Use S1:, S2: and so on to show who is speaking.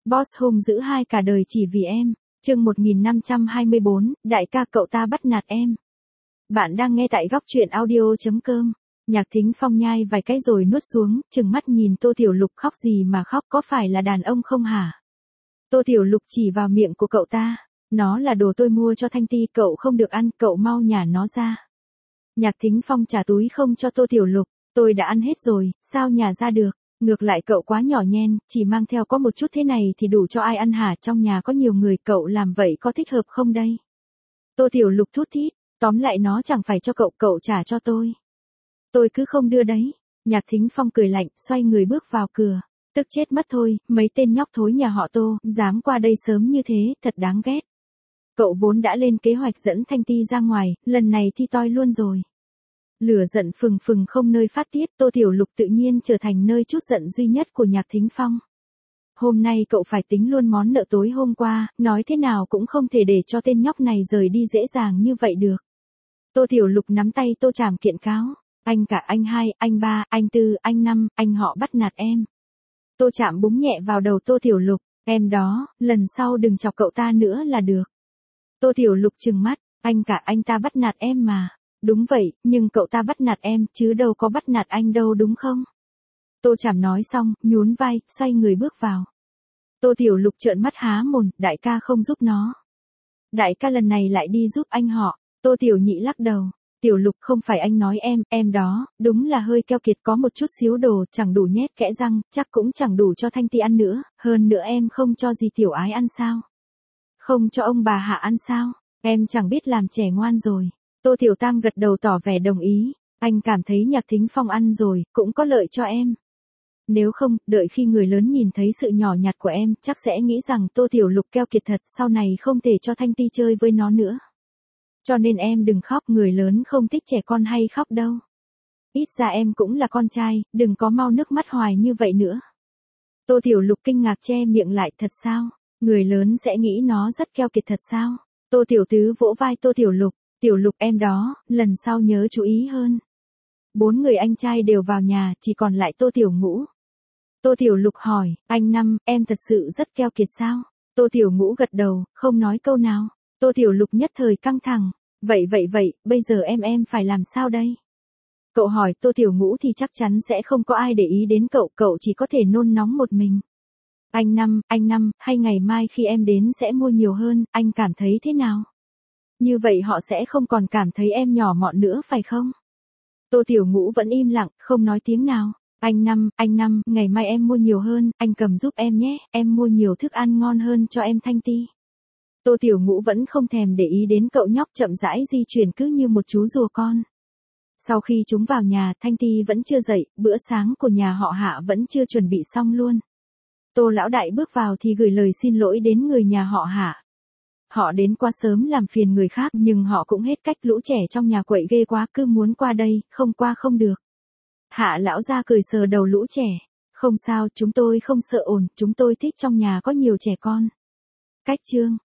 S1: Boss hung dữ hai cả đời chỉ vì em. Chương 1524, đại ca cậu ta bắt nạt em. Bạn đang nghe tại góc truyện audio.com. Nhạc Thính Phong nhai vài cái rồi nuốt xuống, trừng mắt nhìn Tô Tiểu Lục. Khóc gì mà khóc, có phải là đàn ông không hả? Tô Tiểu Lục chỉ vào miệng của cậu ta. Nó là đồ tôi mua cho Thanh Ti, cậu không được ăn, cậu mau nhả nó ra. Nhạc Thính Phong trả túi không cho Tô Tiểu Lục. Tôi đã ăn hết rồi, sao nhả ra được? Ngược lại cậu quá nhỏ nhen, chỉ mang theo có một chút thế này thì đủ cho ai ăn hả? Trong nhà có nhiều người, cậu làm vậy có thích hợp không đây? Tô Tiểu Lục thút thít, tóm lại nó chẳng phải cho cậu, cậu trả cho tôi. Tôi cứ không đưa đấy. Nhạc Thính Phong cười lạnh, xoay người bước vào cửa. Tức chết mất thôi, mấy tên nhóc thối nhà họ Tô, dám qua đây sớm như thế, thật đáng ghét. Cậu vốn đã lên kế hoạch dẫn Thanh Ti ra ngoài, lần này thì toi luôn rồi. Lửa giận phừng phừng không nơi phát tiết, Tô Tiểu Lục tự nhiên trở thành nơi trút giận duy nhất của Nhạc Thính Phong. Hôm nay cậu phải tính luôn món nợ tối hôm qua, nói thế nào cũng không thể để cho tên nhóc này rời đi dễ dàng như vậy được. Tô Tiểu Lục nắm tay Tô Trảm kiện cáo. Anh cả, anh hai, anh ba, anh tư, anh năm, anh họ bắt nạt em. Tô Trảm búng nhẹ vào đầu Tô Tiểu Lục. Em đó, lần sau đừng chọc cậu ta nữa là được. Tô Tiểu Lục trừng mắt. Anh cả anh ta bắt nạt em mà. Đúng vậy, nhưng cậu ta bắt nạt em, chứ đâu có bắt nạt anh đâu đúng không? Tô Trảm nói xong, nhún vai, xoay người bước vào. Tô Tiểu Lục trợn mắt há mồm, đại ca không giúp nó. Đại ca lần này lại đi giúp anh họ. Tô Tiểu Nhị lắc đầu. Tiểu Lục không phải anh nói em đó, đúng là hơi keo kiệt, có một chút xíu đồ, chẳng đủ nhét kẽ răng, chắc cũng chẳng đủ cho Thanh Ti ăn nữa, hơn nữa em không cho gì Tiểu Ái ăn sao? Không cho ông bà Hạ ăn sao? Em chẳng biết làm trẻ ngoan rồi. Tô Tiểu Tam gật đầu tỏ vẻ đồng ý, anh cảm thấy Nhạc Thính Phong ăn rồi, cũng có lợi cho em. Nếu không, đợi khi người lớn nhìn thấy sự nhỏ nhặt của em, chắc sẽ nghĩ rằng Tô Tiểu Lục keo kiệt thật, sau này không thể cho Thanh Ti chơi với nó nữa. Cho nên em đừng khóc, người lớn không thích trẻ con hay khóc đâu. Ít ra em cũng là con trai, đừng có mau nước mắt hoài như vậy nữa. Tô Tiểu Lục kinh ngạc che miệng lại, thật sao? Người lớn sẽ nghĩ nó rất keo kiệt thật sao? Tô Tiểu Tứ vỗ vai Tô Tiểu Lục. Tiểu Lục em đó, lần sau nhớ chú ý hơn. 4 người anh trai đều vào nhà, chỉ còn lại Tô Tiểu Ngũ. Tô Tiểu Lục hỏi, anh Năm, em thật sự rất keo kiệt sao? Tô Tiểu Ngũ gật đầu, không nói câu nào. Tô Tiểu Lục nhất thời căng thẳng. Vậy, bây giờ em phải làm sao đây? Cậu hỏi Tô Tiểu Ngũ thì chắc chắn sẽ không có ai để ý đến cậu, cậu chỉ có thể nôn nóng một mình. Anh Năm, hay ngày mai khi em đến sẽ mua nhiều hơn, anh cảm thấy thế nào? Như vậy họ sẽ không còn cảm thấy em nhỏ mọn nữa phải không? Tô Tiểu Ngũ vẫn im lặng, không nói tiếng nào. Anh Năm, ngày mai em mua nhiều hơn, anh cầm giúp em nhé, em mua nhiều thức ăn ngon hơn cho em Thanh Ti. Tô Tiểu Ngũ vẫn không thèm để ý đến cậu nhóc, chậm rãi di chuyển cứ như một chú rùa con. Sau khi chúng vào nhà, Thanh Ti vẫn chưa dậy, bữa sáng của nhà họ Hạ vẫn chưa chuẩn bị xong luôn. Tô lão đại bước vào thì gửi lời xin lỗi đến người nhà họ Hạ. Họ đến quá sớm làm phiền người khác, nhưng họ cũng hết cách, lũ trẻ trong nhà quậy ghê quá, cứ muốn qua đây, không qua không được. Hạ lão ra cười sờ đầu lũ trẻ. Không sao, chúng tôi không sợ ồn, chúng tôi thích trong nhà có nhiều trẻ con. Cách chương